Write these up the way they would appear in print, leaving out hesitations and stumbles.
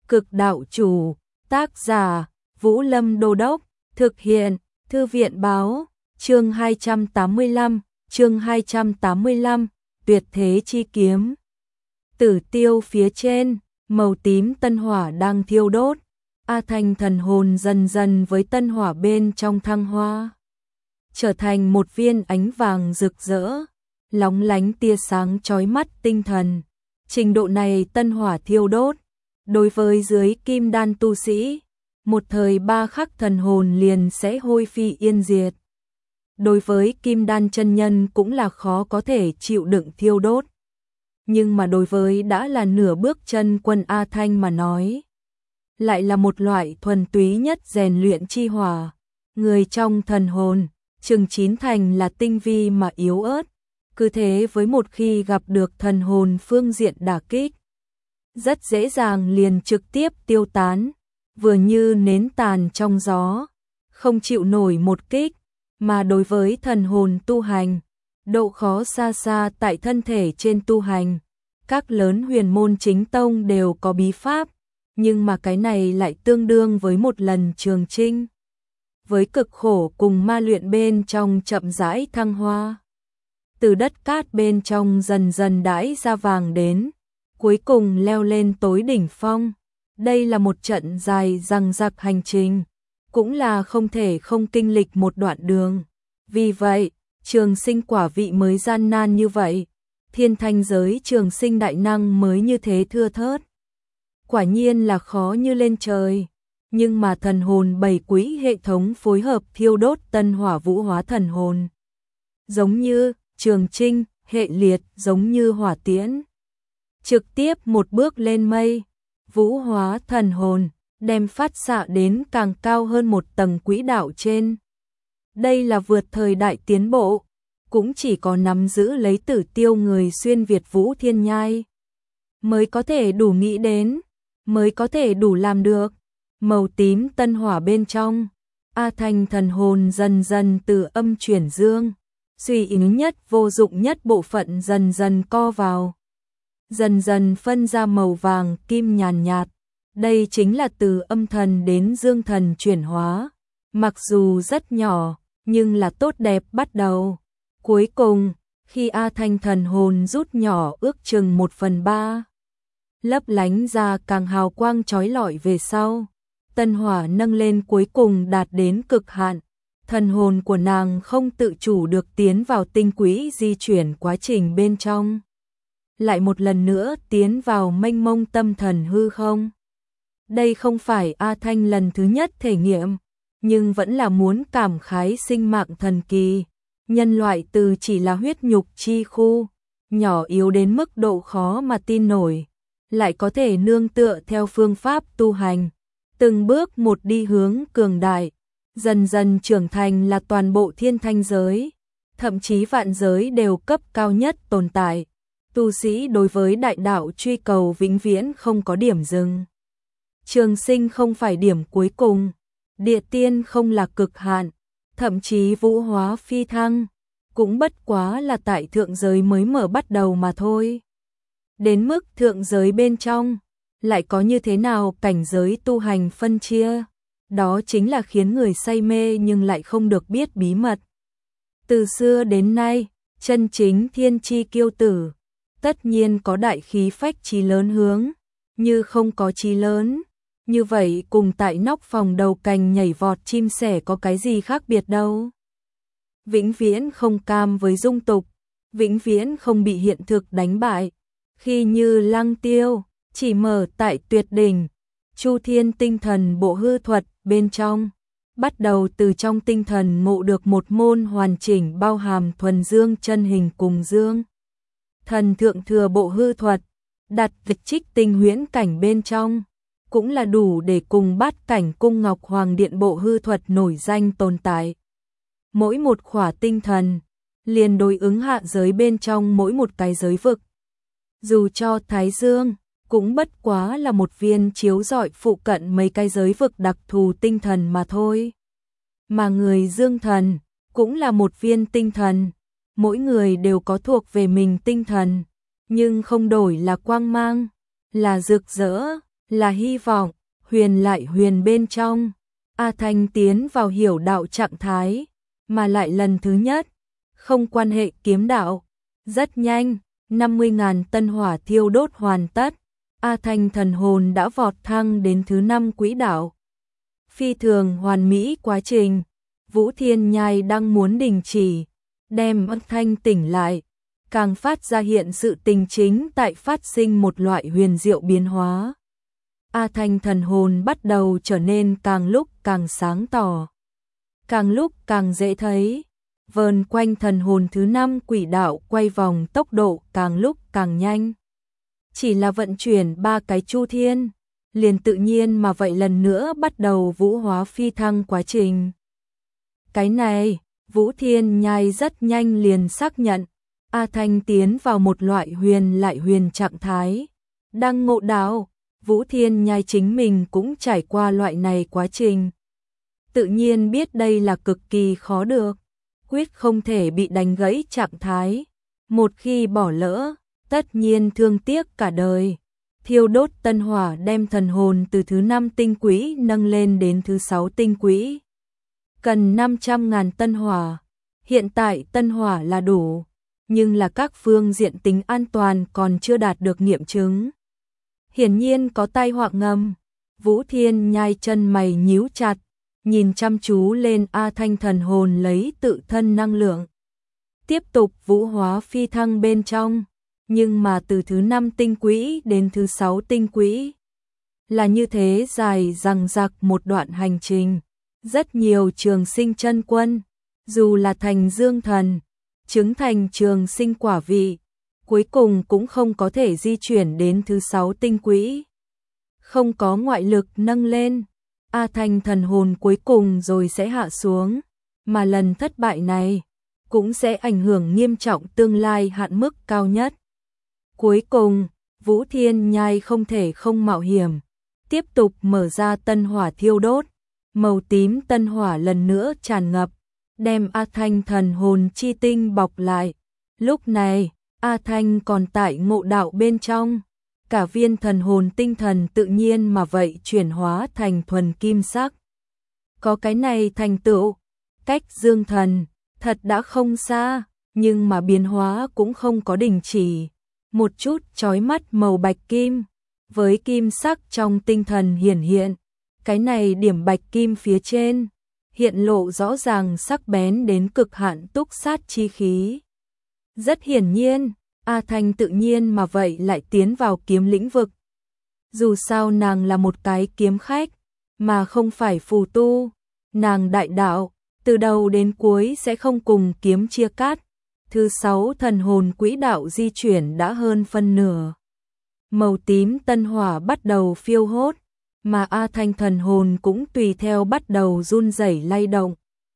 Cực đạo chủ, tác giả, Vũ Lâm Đô Đốc, thực hiện, Thư viện báo, chương 285, tuyệt thế chi kiếm. Tử tiêu phía trên, màu tím tân hỏa đang thiêu đốt, A Thanh thần hồn dần dần với tân hỏa bên trong thăng hoa, trở thành một viên ánh vàng rực rỡ, lóng lánh tia sáng chói mắt tinh thần. Trình độ này tân hỏa thiêu đốt, đối với dưới kim đan tu sĩ, một thời 3 khắc thần hồn liền sẽ hôi phi yên diệt. Đối với kim đan chân nhân cũng là khó có thể chịu đựng thiêu đốt. Nhưng mà đối với đã là nửa bước chân quân A Thanh mà nói, lại là một loại thuần túy nhất rèn luyện chi hỏa. Người trong thần hồn, chừng 9 thành là tinh vi mà yếu ớt, cứ thế với một khi gặp được thần hồn phương diện đả kích, rất dễ dàng liền trực tiếp tiêu tán, vừa như nến tàn trong gió, không chịu nổi một kích. Mà đối với thần hồn tu hành, độ khó xa xa tại thân thể trên tu hành. Các lớn huyền môn chính tông đều có bí pháp, nhưng mà cái này lại tương đương với một lần trường chinh. Với cực khổ cùng ma luyện bên trong chậm rãi thăng hoa. Từ đất cát bên trong dần dần đãi ra vàng đến, cuối cùng leo lên tối đỉnh phong. Đây là một trận dài dằng dặc hành trình, cũng là không thể không kinh lịch một đoạn đường. Vì vậy, trường sinh quả vị mới gian nan như vậy, thiên thanh giới trường sinh đại năng mới như thế thưa thớt. Quả nhiên là khó như lên trời, nhưng mà thần hồn 7 quý hệ thống phối hợp thiêu đốt tân hỏa vũ hóa thần hồn. Giống như trường trinh, hệ liệt giống như hỏa tiễn. Trực tiếp một bước lên mây, vũ hóa thần hồn, đem phát xạ đến càng cao hơn một tầng quỹ đạo trên. Đây là vượt thời đại tiến bộ, cũng chỉ có nắm giữ lấy Tử Tiêu người xuyên Việt Vũ Thiên Nhai mới có thể đủ nghĩ đến, mới có thể đủ làm được. Màu tím tân hỏa bên trong, A Thanh thần hồn dần dần từ âm chuyển dương, suy yếu nhất vô dụng nhất bộ phận dần dần co vào, dần dần phân ra màu vàng kim nhàn nhạt. Đây chính là từ âm thần đến dương thần chuyển hóa, mặc dù rất nhỏ, nhưng là tốt đẹp bắt đầu. Cuối cùng, khi A Thanh thần hồn rút nhỏ ước chừng 1/3, lấp lánh ra càng hào quang chói lọi về sau, tân hỏa nâng lên cuối cùng đạt đến cực hạn. Thần hồn của nàng không tự chủ được tiến vào tinh quỹ di chuyển quá trình bên trong, lại một lần nữa tiến vào mênh mông tâm thần hư không. Đây không phải A Thanh lần thứ nhất thể nghiệm, nhưng vẫn là muốn cảm khái sinh mạng thần kỳ. Nhân loại từ chỉ là huyết nhục chi khu, nhỏ yếu đến mức độ khó mà tin nổi, lại có thể nương tựa theo phương pháp tu hành, từng bước một đi hướng cường đại, dần dần trưởng thành là toàn bộ thiên thanh giới, thậm chí vạn giới đều cấp cao nhất tồn tại. Tu sĩ đối với đại đạo truy cầu vĩnh viễn không có điểm dừng. Trường sinh không phải điểm cuối cùng, địa tiên không là cực hạn, thậm chí vũ hóa phi thăng, cũng bất quá là tại thượng giới mới mở bắt đầu mà thôi. Đến mức thượng giới bên trong, lại có như thế nào cảnh giới tu hành phân chia, đó chính là khiến người say mê nhưng lại không được biết bí mật. Từ xưa đến nay, chân chính thiên chi kiêu tử, tất nhiên có đại khí phách chí lớn hướng, như không có chí lớn. Như vậy cùng tại nóc phòng đầu cành nhảy vọt chim sẻ có cái gì khác biệt đâu. Vĩnh viễn không cam với dung tục, vĩnh viễn không bị hiện thực đánh bại. Khi như Lăng Tiêu, chỉ mở tại tuyệt đỉnh, Chu Thiên tinh thần bộ hư thuật bên trong, bắt đầu từ trong tinh thần ngộ được một môn hoàn chỉnh bao hàm thuần dương chân hình cùng dương. Thần thượng thừa bộ hư thuật, đặt dịch trích tinh huyễn cảnh bên trong, cũng là đủ để cùng bát cảnh cung Ngọc Hoàng Điện bộ hư thuật nổi danh tồn tại. Mỗi một khỏa tinh thần, liền đối ứng hạ giới bên trong mỗi một cái giới vực. Dù cho Thái Dương, cũng bất quá là một viên chiếu rọi phụ cận mấy cái giới vực đặc thù tinh thần mà thôi. Mà người Dương thần, cũng là một viên tinh thần, mỗi người đều có thuộc về mình tinh thần, nhưng không đổi là quang mang, là rực rỡ, là hy vọng, huyền lại huyền bên trong. A Thanh tiến vào hiểu đạo trạng thái, mà lại lần thứ nhất, không quan hệ kiếm đạo. Rất nhanh, 50.000 tân hỏa thiêu đốt hoàn tất, A Thanh thần hồn đã vọt thăng đến thứ 5 quỹ đạo. Phi thường hoàn mỹ quá trình, Vũ Thiên Nhai đang muốn đình chỉ, đem A Thanh tỉnh lại, càng phát ra hiện sự tình chính tại phát sinh một loại huyền diệu biến hóa. A Thanh thần hồn bắt đầu trở nên càng lúc càng sáng tỏ, càng lúc càng dễ thấy. Vờn quanh thần hồn thứ 5 quỹ đạo quay vòng tốc độ càng lúc càng nhanh. Chỉ là vận chuyển 3 cái chu thiên, liền tự nhiên mà vậy lần nữa bắt đầu vũ hóa phi thăng quá trình. Cái này, Vũ Thiên Nhai rất nhanh liền xác nhận, A Thanh tiến vào một loại huyền lại huyền trạng thái. Đang ngộ đạo, Vũ Thiên Nhai chính mình cũng trải qua loại này quá trình. Tự nhiên biết đây là cực kỳ khó được, quyết không thể bị đánh gãy trạng thái. Một khi bỏ lỡ, tất nhiên thương tiếc cả đời. Thiêu đốt tân hỏa đem thần hồn từ thứ 5 tinh quỹ nâng lên đến thứ 6 tinh quỹ. Cần 500.000 tân hỏa. Hiện tại tân hỏa là đủ, nhưng là các phương diện tính an toàn còn chưa đạt được nghiệm chứng. Hiển nhiên có tai họa ngầm. Vũ Thiên Nhai chân mày nhíu chặt, nhìn chăm chú lên A Thanh thần hồn lấy tự thân năng lượng. Tiếp tục vũ hóa phi thăng bên trong, nhưng mà từ thứ 5 tinh quỹ đến thứ 6 tinh quỹ. Là như thế dài dằng dặc một đoạn hành trình. Rất nhiều trường sinh chân quân, dù là thành dương thần, chứng thành trường sinh quả vị, cuối cùng cũng không có thể di chuyển đến thứ 6 tinh quỹ. Không có ngoại lực nâng lên, A Thanh thần hồn cuối cùng rồi sẽ hạ xuống, mà lần thất bại này cũng sẽ ảnh hưởng nghiêm trọng tương lai hạn mức cao nhất. Cuối cùng, Vũ Thiên Nhai không thể không mạo hiểm, tiếp tục mở ra tân hỏa thiêu đốt, màu tím tân hỏa lần nữa tràn ngập, đem A Thanh thần hồn chi tinh bọc lại. Lúc này, A Thanh còn tại ngộ đạo bên trong, cả viên thần hồn tinh thần tự nhiên mà vậy chuyển hóa thành thuần kim sắc. Có cái này thành tựu, cách dương thần, thật đã không xa, nhưng mà biến hóa cũng không có đình chỉ. Một chút chói mắt màu bạch kim, với kim sắc trong tinh thần hiển hiện, cái này điểm bạch kim phía trên, hiện lộ rõ ràng sắc bén đến cực hạn túc sát chi khí. Rất hiển nhiên, A Thanh tự nhiên mà vậy lại tiến vào kiếm lĩnh vực. Dù sao nàng là một cái kiếm khách, mà không phải phù tu, nàng đại đạo, từ đầu đến cuối sẽ không cùng kiếm chia cắt. Thứ 6 thần hồn quỹ đạo di chuyển đã hơn phân nửa. Màu tím tân hỏa bắt đầu phiêu hốt, mà A Thanh thần hồn cũng tùy theo bắt đầu run rẩy lay động.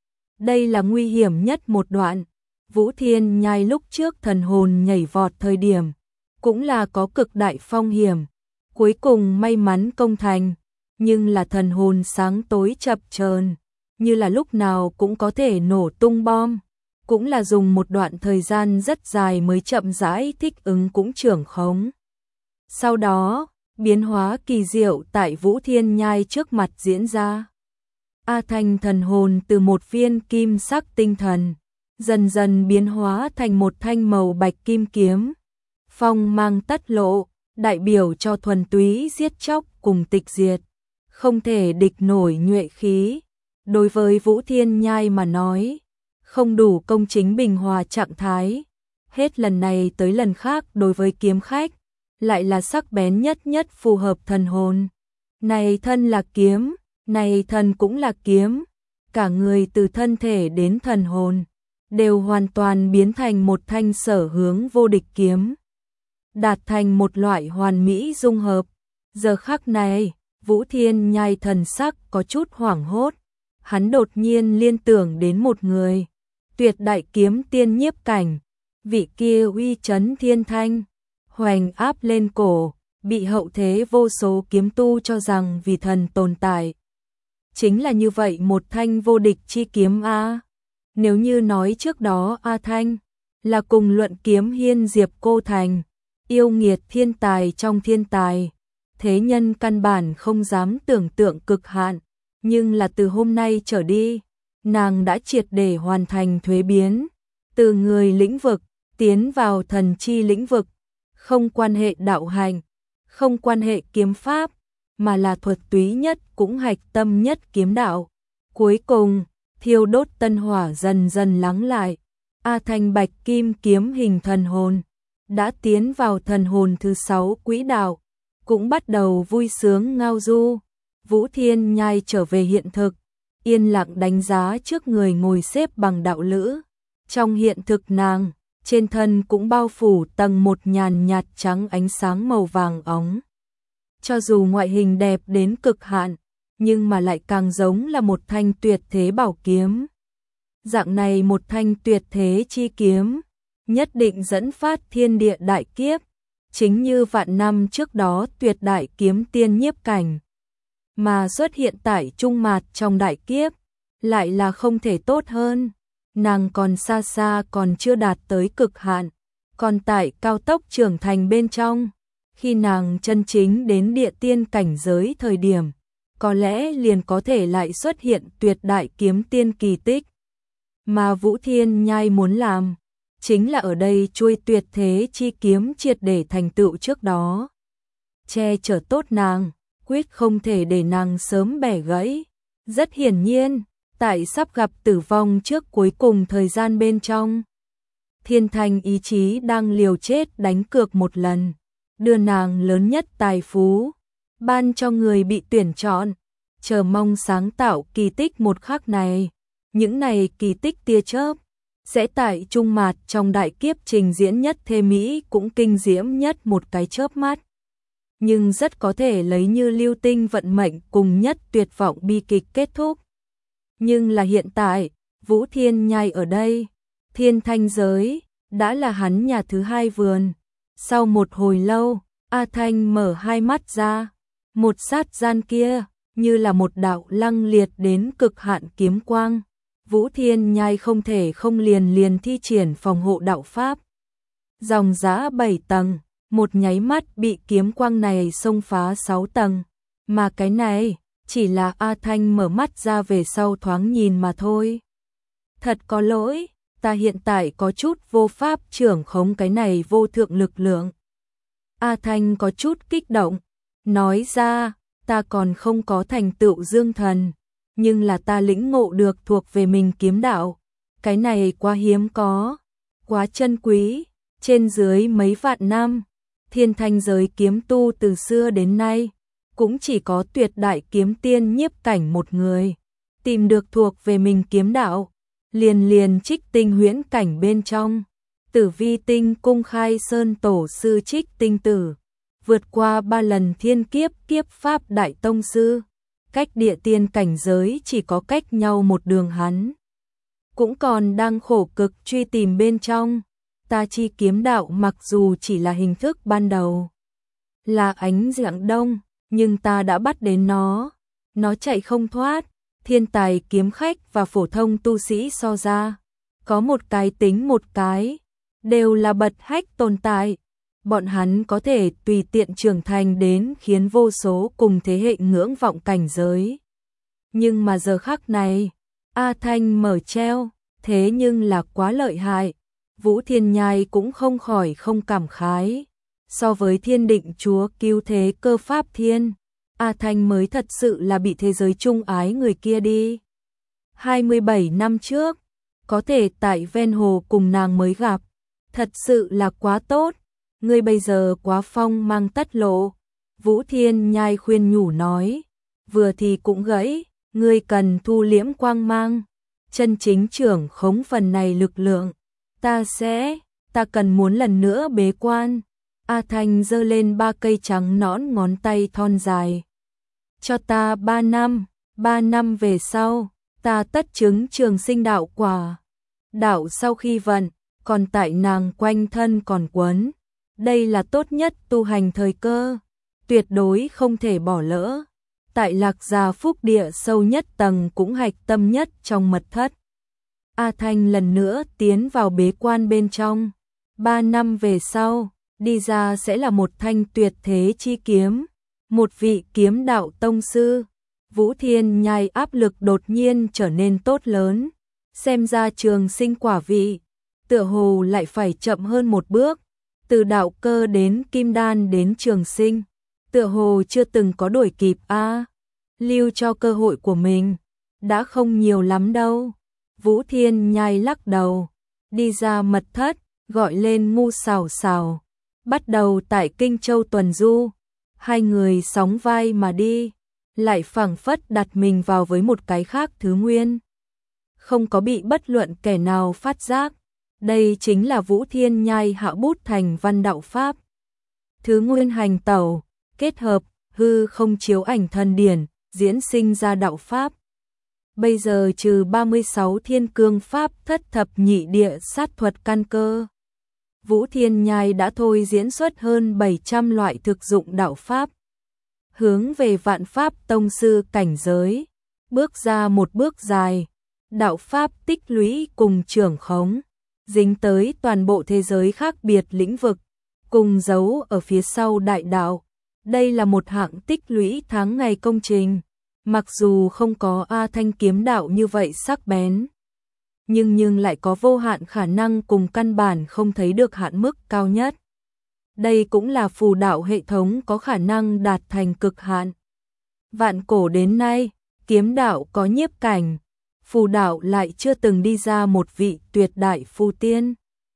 Đây là nguy hiểm nhất một đoạn. Vũ Thiên Nhai lúc trước thần hồn nhảy vọt thời điểm, cũng là có cực đại phong hiểm. Cuối cùng may mắn công thành, nhưng là thần hồn sáng tối chập chờn, như là lúc nào cũng có thể nổ tung bom. Cũng là dùng một đoạn thời gian rất dài mới chậm rãi thích ứng cũng trưởng khống. Sau đó, biến hóa kỳ diệu tại Vũ Thiên Nhai trước mặt diễn ra. A Thanh thần hồn từ một viên kim sắc tinh thần, dần dần biến hóa thành một thanh màu bạch kim kiếm. Phong mang tất lộ, đại biểu cho thuần túy giết chóc cùng tịch diệt. Không thể địch nổi nhuệ khí. Đối với Vũ Thiên Nhai mà nói, không đủ công chính bình hòa trạng thái. Hết lần này tới lần khác đối với kiếm khách, lại là sắc bén nhất nhất phù hợp thần hồn. Này thân là kiếm, này thần cũng là kiếm. Cả người từ thân thể đến thần hồn, đều hoàn toàn biến thành một thanh sở hướng vô địch kiếm. Đạt thành một loại hoàn mỹ dung hợp. Giờ khắc này, Vũ Thiên Nhai thần sắc có chút hoảng hốt. Hắn đột nhiên liên tưởng đến một người. Tuyệt đại kiếm tiên Nhiếp Cảnh, vị kia uy chấn thiên thanh, hoành áp lên cổ, bị hậu thế vô số kiếm tu cho rằng vì thần tồn tại. Chính là như vậy một thanh vô địch chi kiếm a. Nếu như nói trước đó A Thanh là cùng luận kiếm hiên diệp cô thành, yêu nghiệt thiên tài trong thiên tài, thế nhân căn bản không dám tưởng tượng cực hạn, nhưng là từ hôm nay trở đi, nàng đã triệt để hoàn thành thuế biến, từ người lĩnh vực tiến vào thần chi lĩnh vực, không quan hệ đạo hành, không quan hệ kiếm pháp, mà là thuật túy nhất cũng hạch tâm nhất kiếm đạo. Cuối cùng, thiêu đốt tân hỏa dần dần lắng lại, A Thanh bạch kim kiếm hình thần hồn đã tiến vào thần hồn thứ 6 quỹ đạo, cũng bắt đầu vui sướng ngao du. Vũ Thiên Nhai trở về hiện thực, yên lặng đánh giá trước người ngồi xếp bằng đạo lữ. Trong hiện thực nàng, trên thân cũng bao phủ tầng một nhàn nhạt trắng ánh sáng màu vàng óng. Cho dù ngoại hình đẹp đến cực hạn, nhưng mà lại càng giống là một thanh tuyệt thế bảo kiếm. Dạng này một thanh tuyệt thế chi kiếm, nhất định dẫn phát thiên địa đại kiếp, chính như vạn năm trước đó tuyệt đại kiếm tiên nhiếp cảnh. Mà xuất hiện tại trung mạt trong đại kiếp, lại là không thể tốt hơn. Nàng còn xa xa còn chưa đạt tới cực hạn, còn tại cao tốc trưởng thành bên trong. Khi nàng chân chính đến địa tiên cảnh giới thời điểm, có lẽ liền có thể lại xuất hiện tuyệt đại kiếm tiên kỳ tích. Mà Vũ Thiên Nhai muốn làm, chính là ở đây chuôi tuyệt thế chi kiếm triệt để thành tựu trước đó. Che chở tốt nàng, quyết không thể để nàng sớm bẻ gãy. Rất hiển nhiên, tại sắp gặp tử vong trước cuối cùng thời gian bên trong, Thiên Thanh ý chí đang liều chết đánh cược một lần, đưa nàng lớn nhất tài phú, ban cho người bị tuyển chọn, chờ mong sáng tạo kỳ tích một khắc này. Những này kỳ tích tia chớp sẽ tại trung mạt trong đại kiếp trình diễn nhất thê mỹ cũng kinh diễm nhất một cái chớp mắt. Nhưng rất có thể lấy như lưu tinh vận mệnh cùng nhất tuyệt vọng bi kịch kết thúc. Nhưng là hiện tại, Vũ Thiên Nhai ở đây, Thiên Thanh giới, đã là hắn nhà thứ hai vườn. Sau một hồi lâu, A Thanh mở hai mắt ra, một sát gian kia, như là một đạo lăng liệt đến cực hạn kiếm quang. Vũ Thiên Nhai không thể không liền thi triển phòng hộ đạo pháp. Dòng giá 7 tầng, một nháy mắt bị kiếm quang này xông phá 6 tầng. Mà cái này, chỉ là A Thanh mở mắt ra về sau thoáng nhìn mà thôi. Thật có lỗi, ta hiện tại có chút vô pháp trưởng khống cái này vô thượng lực lượng. A Thanh có chút kích động, nói ra, ta còn không có thành tựu dương thần, nhưng là ta lĩnh ngộ được thuộc về mình kiếm đạo. Cái này quá hiếm có, quá chân quý, trên dưới mấy vạn năm, Thiên Thanh giới kiếm tu từ xưa đến nay, cũng chỉ có tuyệt đại kiếm tiên nhiếp cảnh một người, tìm được thuộc về mình kiếm đạo, liền trích tinh huyễn cảnh bên trong, Tử Vi tinh cung khai sơn tổ sư trích tinh tử, vượt qua 3 lần thiên kiếp kiếp pháp đại tông sư, cách địa tiên cảnh giới chỉ có cách nhau một đường hắn. Cũng còn đang khổ cực truy tìm bên trong, ta chi kiếm đạo mặc dù chỉ là hình thức ban đầu, là ánh dạng đông, nhưng ta đã bắt đến nó chạy không thoát. Thiên tài kiếm khách và phổ thông tu sĩ so ra, có một cái tính một cái, đều là bật hách tồn tại. Bọn hắn có thể tùy tiện trưởng thành đến khiến vô số cùng thế hệ ngưỡng vọng cảnh giới. Nhưng mà giờ khắc này, A Thanh mở treo, thế nhưng là quá lợi hại. Vũ Thiên Nhai cũng không khỏi không cảm khái. So với thiên định chúa cứu thế cơ pháp thiên, A Thanh mới thật sự là bị thế giới trung ái người kia đi. 27 năm trước, có thể tại ven hồ cùng nàng mới gặp, thật sự là quá tốt. Ngươi bây giờ quá phong mang tất lộ. Vũ Thiên Nhai khuyên nhủ nói, vừa thì cũng gãy, ngươi cần thu liễm quang mang, chân chính trưởng khống phần này lực lượng. Ta cần muốn lần nữa bế quan. A Thanh giơ lên 3 cây trắng nõn ngón tay thon dài. Cho ta 3 năm, 3 năm về sau, ta tất chứng trường sinh đạo quả. Đạo sau khi vận, còn tại nàng quanh thân còn quấn. Đây là tốt nhất tu hành thời cơ, tuyệt đối không thể bỏ lỡ. Tại Lạc Gia Phúc địa sâu nhất tầng cũng hạch tâm nhất trong mật thất. A Thanh lần nữa tiến vào bế quan bên trong. 3 năm về sau, đi ra sẽ là một thanh tuyệt thế chi kiếm. một vị kiếm đạo tông sư. Vũ Thiên Nhai áp lực đột nhiên trở nên tốt lớn, xem ra Trường Sinh quả vị, tựa hồ lại phải chậm hơn một bước, từ đạo cơ đến kim đan đến Trường Sinh, tựa hồ chưa từng có đuổi kịp a. Lưu cho cơ hội của mình, đã không nhiều lắm đâu. Vũ Thiên Nhai lắc đầu, đi ra mật thất, gọi lên Ngu Sào Sào, bắt đầu tại Kinh Châu tuần du. Hai người sóng vai mà đi, lại phảng phất đặt mình vào với một cái khác thứ nguyên. Không có bị bất luận kẻ nào phát giác, đây chính là Vũ Thiên Nhai hạ bút thành văn đạo pháp. Thứ nguyên hành tẩu, kết hợp, hư không chiếu ảnh thần điển, diễn sinh ra đạo pháp. Bây giờ trừ 36 thiên cương pháp thất thập nhị địa sát thuật căn cơ, Vũ Thiên Nhai đã thôi diễn xuất hơn 700 loại thực dụng đạo pháp. Hướng về vạn pháp tông sư cảnh giới, bước ra một bước dài, đạo pháp tích lũy cùng trưởng khống, dính tới toàn bộ thế giới khác biệt lĩnh vực, cùng giấu ở phía sau đại đạo. Đây là một hạng tích lũy tháng ngày công trình, mặc dù không có A Thanh kiếm đạo như vậy sắc bén, nhưng lại có vô hạn khả năng cùng căn bản không thấy được hạn mức cao nhất. Đây cũng là phù đạo hệ thống có khả năng đạt thành cực hạn. Vạn cổ đến nay, kiếm đạo có nhiếp cảnh, phù đạo lại chưa từng đi ra một vị tuyệt đại phù tiên.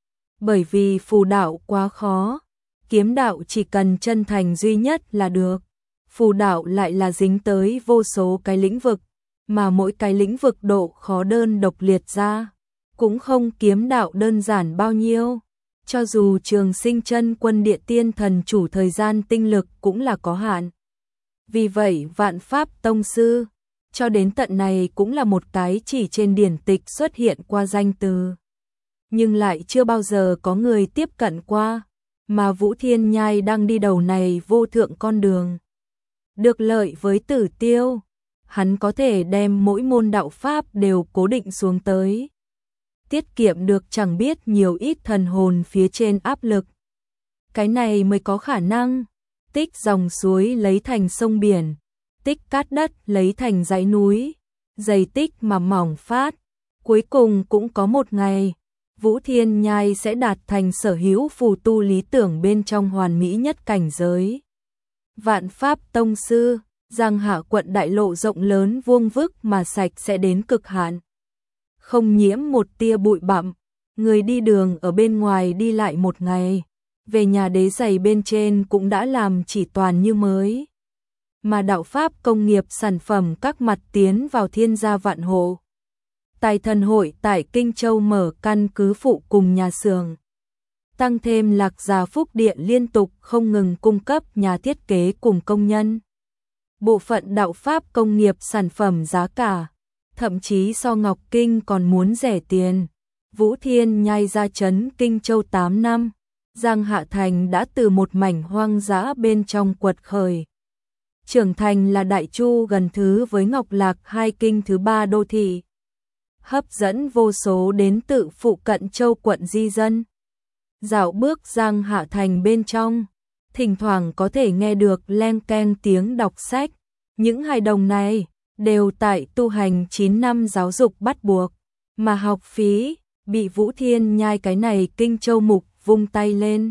Bởi vì phù đạo quá khó, kiếm đạo chỉ cần chân thành duy nhất là được. Phù đạo lại là dính tới vô số cái lĩnh vực, mà mỗi cái lĩnh vực độ khó đơn độc liệt ra, cũng không kiếm đạo đơn giản bao nhiêu. Cho dù Trường Sinh chân quân địa tiên thần chủ thời gian tinh lực cũng là có hạn. Vì vậy vạn pháp tông sư, cho đến tận này cũng là một cái chỉ trên điển tịch xuất hiện qua danh từ. Nhưng lại chưa bao giờ có người tiếp cận qua, mà Vũ Thiên Nhai đang đi đầu này vô thượng con đường. Được lợi với Tử Tiêu, hắn có thể đem mỗi môn đạo pháp đều cố định xuống tới, tiết kiệm được chẳng biết nhiều ít thần hồn phía trên áp lực. Cái này mới có khả năng tích dòng suối lấy thành sông biển, tích cát đất lấy thành dãy núi, dày tích mà mỏng phát. Cuối cùng cũng có một ngày, Vũ Thiên Nhai sẽ đạt thành sở hữu phù tu lý tưởng bên trong hoàn mỹ nhất cảnh giới. Vạn pháp tông sư, Giang Hạ quận đại lộ rộng lớn vuông vức mà sạch sẽ đến cực hạn, không nhiễm một tia bụi bặm. Người đi đường ở bên ngoài đi lại một ngày, về nhà đế giày bên trên cũng đã làm chỉ toàn như mới. Mà đạo pháp công nghiệp sản phẩm các mặt tiến vào thiên gia vạn hộ. Tài thần hội tại Kinh Châu mở căn cứ phụ cùng nhà xưởng. Tăng thêm Lạc Gia Phúc Điện liên tục không ngừng cung cấp nhà thiết kế cùng công nhân. Bộ phận đạo pháp công nghiệp sản phẩm giá cả, thậm chí so Ngọc Kinh còn muốn rẻ tiền. Vũ Thiên Nhai ra trấn Kinh Châu 8 năm, Giang Hạ Thành đã từ một mảnh hoang dã bên trong quật khởi. Trưởng thành là đại chu gần thứ với Ngọc Lạc hai kinh thứ ba đô thị. Hấp dẫn vô số đến tự phụ cận châu quận di dân. Dạo bước Giang Hạ Thành bên trong, thỉnh thoảng có thể nghe được leng keng tiếng đọc sách. Những hài đồng này đều tại tu hành 9 năm giáo dục bắt buộc, mà học phí bị Vũ Thiên Nhai cái này Kinh Châu mục vung tay lên.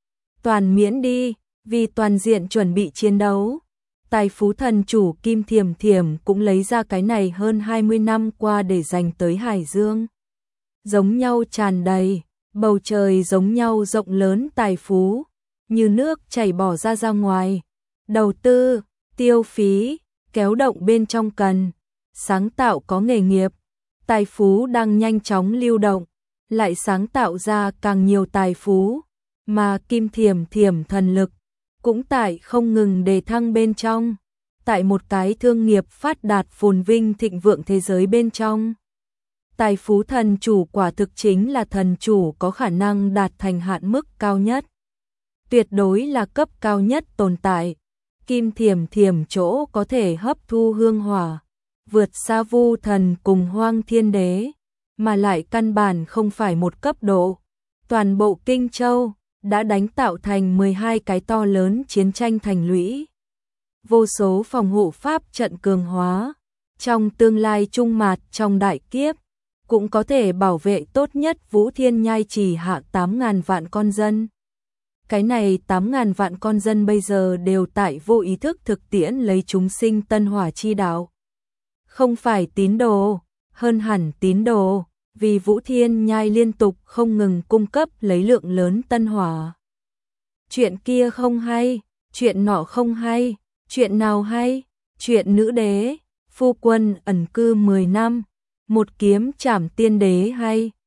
Toàn miễn đi, vì toàn diện chuẩn bị chiến đấu. Tài phú thần chủ Kim Thiểm Thiểm cũng lấy ra cái này hơn 20 năm qua để dành tới Hải Dương. Giống nhau tràn đầy, bầu trời giống nhau rộng lớn tài phú, như nước chảy bỏ ra ngoài. Đầu tư, tiêu phí, kéo động bên trong cần, sáng tạo có nghề nghiệp. Tài phú đang nhanh chóng lưu động, lại sáng tạo ra càng nhiều tài phú, mà Kim Thiểm Thiểm thần lực cũng tại không ngừng đề thăng bên trong, tại một cái thương nghiệp phát đạt phồn vinh thịnh vượng thế giới bên trong. Tài phú thần chủ quả thực chính là thần chủ có khả năng đạt thành hạn mức cao nhất. Tuyệt đối là cấp cao nhất tồn tại. Kim Thiểm Thiểm chỗ có thể hấp thu hương hỏa, vượt xa Vu Thần cùng Hoang Thiên Đế, mà lại căn bản không phải một cấp độ. Toàn bộ Kinh Châu đã đánh tạo thành 12 cái to lớn chiến tranh thành lũy. vô số phòng hộ pháp trận cường hóa, trong tương lai trung mạt trong đại kiếp, cũng có thể bảo vệ tốt nhất Vũ Thiên Nhai Trì hạ 8.000 vạn con dân. Cái này 8.000 vạn con dân bây giờ đều tại vô ý thức thực tiễn lấy chúng sinh tân hỏa chi đạo. Không phải tín đồ, hơn hẳn tín đồ, vì Vũ Thiên Nhai liên tục không ngừng cung cấp lấy lượng lớn tân hỏa. Chuyện kia không hay, chuyện nọ không hay, chuyện nào hay, chuyện nữ đế, phu quân ẩn cư 10 năm, một kiếm trảm tiên đế hay.